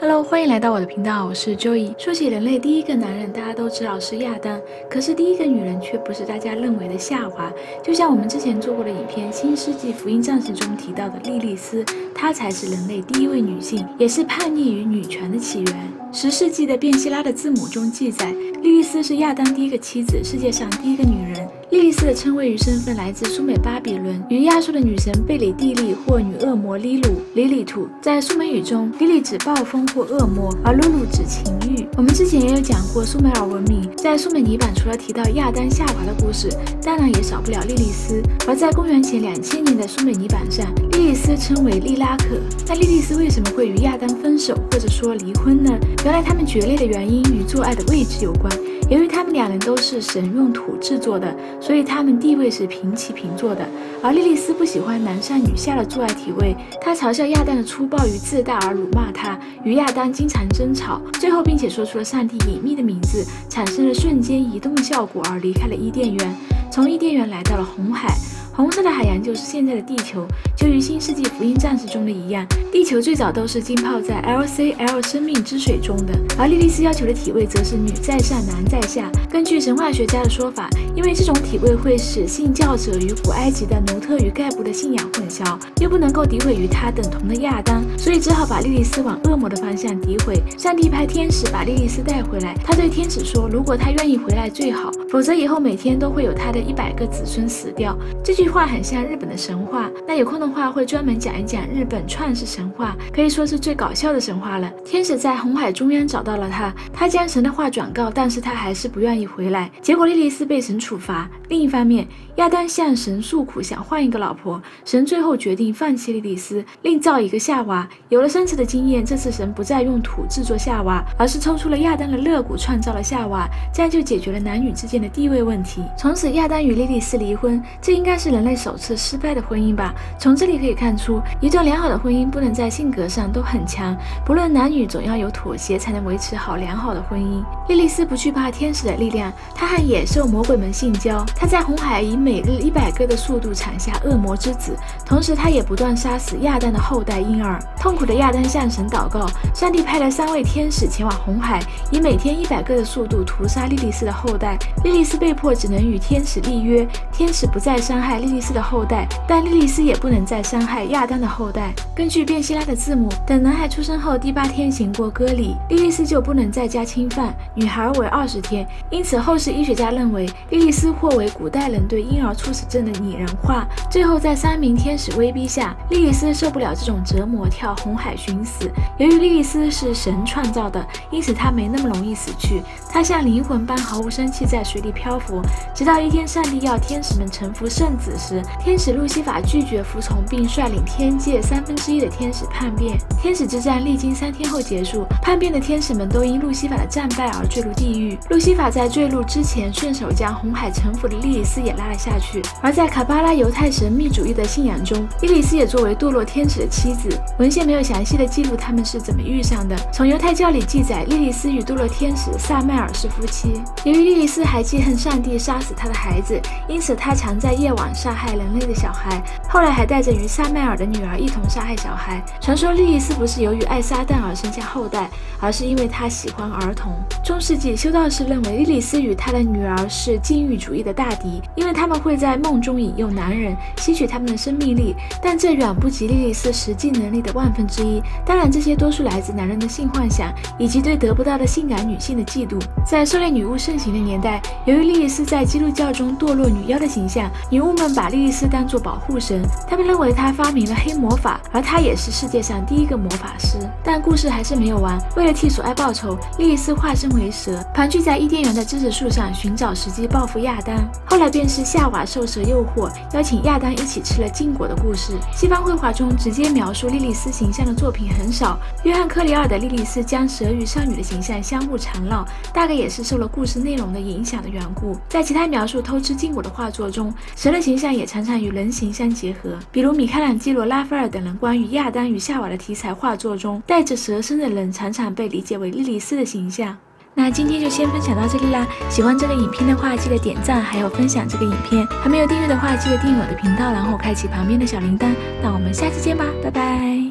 Hello， 欢迎来到我的频道，我是 Joey。说起人类第一个男人，大家都知道是亚当，可是第一个女人却不是大家认为的夏娃。就像我们之前做过的影片《新世纪福音战士》中提到的莉莉丝，她才是人类第一位女性，也是叛逆与女权的起源。10世纪的变希拉的字母中记载，莉莉丝是亚当第一个妻子，世界上第一个女人。莉莉丝的称谓与身份来自苏美巴比伦，与亚述的女神贝里蒂利或女恶魔里里图。在苏美语中，里里指暴风或恶魔，而露露指情欲。我们之前也有讲过苏美尔文明，在苏美泥板除了提到亚当夏娃的故事，当然也少不了莉莉丝。而在公元前2000年的苏美泥板上，莉莉丝称为利拉可。那莉莉丝为什么会与亚当分手或者说离婚呢？原来他们决裂的原因与做爱的位置有关。由于他们两人都是神用土制作的，所以他们地位是平起平坐的。而莉莉丝不喜欢男上女下的做爱体位，她嘲笑亚当的粗暴与自大而辱骂他，与亚当经常争吵，最后并且说出了上帝隐秘的名字，产生了瞬间移动的效果而离开了伊甸园，从伊甸园来到了红海。红色的海洋就是现在的地球，就与新世纪福音战士中的一样，地球最早都是浸泡在 LCL 生命之水中的，而莉莉丝要求的体位则是女在上男在下。根据神话学家的说法，因为这种体位会使信教者与古埃及的努特与盖布的信仰混淆，又不能够诋毁与他等同的亚当，所以只好把莉莉丝往恶魔的方向诋毁。上帝派天使把莉莉丝带回来，他对天使说，如果他愿意回来最好，否则以后每天都会有他的100个子孙死掉。这句话很像日本的神话，那有空的话会专门讲一讲日本创世神话，可以说是最搞笑的神话了。天使在红海中央找到了他将神的话转告，但是他还是不愿意回来，结果莉莉丝被神处罚。另一方面，亚当向神诉苦，想换一个老婆，神最后决定放弃莉莉丝，另造一个夏娃。有了3次的经验，这次神不再用土制作夏娃，而是抽出了亚当的肋骨创造了夏娃，这样就解决了男女之间的地位问题。从此亚当与莉莉丝离婚，这应该是人类首次失败的婚姻吧。从这里可以看出，一段良好的婚姻不能在性格上都很强，不论男女总要有妥协才能维持好良好的婚姻。莉莉丝不惧怕天使的力量，她和野兽魔鬼们性交，她在红海以每日100个的速度产下恶魔之子，同时她也不断杀死亚当的后代婴儿。痛苦的亚当向神祷告，上帝派了3位天使前往红海，以每天100个的速度屠杀莉莉丝的后代。莉莉丝被迫只能与天使立约，天使不再伤害莉莉丝的后代，但莉莉丝也不能再伤害亚当的后代。根据变希拉的字母，等男孩出生后第8天行过割礼，莉莉丝就不能再加侵犯，女孩为20天。因此后世医学家认为，莉莉丝或为古代人对婴儿猝死症的拟人化。最后在3名天使威逼下，莉莉丝受不了这种折磨，跳红海寻死。由于莉莉丝是神创造的，因此她没那么容易死去，她像灵魂般毫无生气在水里漂浮，直到一天上帝要天使们臣服圣子时，天使路西法拒绝服从，并率领天界1/3的天使叛变。天使之战历经3天后结束，叛变的天使们都因路西法的战败而坠入地狱。路西法在坠入之前，顺手将红海臣服的莉莉丝也拉了下去。而在卡巴拉犹太神秘主义的信仰中，莉莉丝也作为堕落天使的妻子。文献没有详细的记录他们是怎么遇上的。从犹太教里记载，莉莉丝与堕落天使撒麦尔是夫妻。由于莉莉丝还记恨上帝杀死她的孩子，因此她常在夜晚杀害人类的小孩，后来还带着与撒麦尔的女儿一同杀害小孩。传说莉莉丝不是由于爱撒旦而生下后代，而是因为她喜欢儿童。中世纪修道士认为莉莉丝与她的女儿是禁欲主义的大敌，因为他们会在梦中引诱男人，吸取他们的生命力，但这远不及莉莉丝实际能力的1/1000。当然这些多数来自男人的性幻想，以及对得不到的性感女性的嫉妒。在狩猎女巫盛行的年代，由于莉莉丝在基督教中堕落女妖的形象，女巫们把莉莉丝当作保护神，他们认为她发明了黑魔法，而她也是世界上第一个魔法师。但故事还是没有完，为了替索爱报仇，莉莉丝化身为蛇，盘踞在伊甸园的知识树上寻找时机报复亚当。后来便是夏娃受蛇诱惑，邀请亚当一起吃了禁果的故事。西方绘画中直接描述莉莉丝形象的作品很少，约翰·克里尔的莉莉丝将蛇与少女的形象相互缠绕，大概也是受了故事内容的影响的缘故。在其他描述偷吃禁果的画作中，蛇的形象也常常与人形相结合，比如米开朗基罗、拉斐尔等人关于亚当与夏娃的题材画作中，带着蛇身的人常常被理解为莉莉丝的形象。那今天就先分享到这里啦，喜欢这个影片的话记得点赞还有分享这个影片，还没有订阅的话记得订阅我的频道，然后开启旁边的小铃铛。那我们下期见吧，拜拜。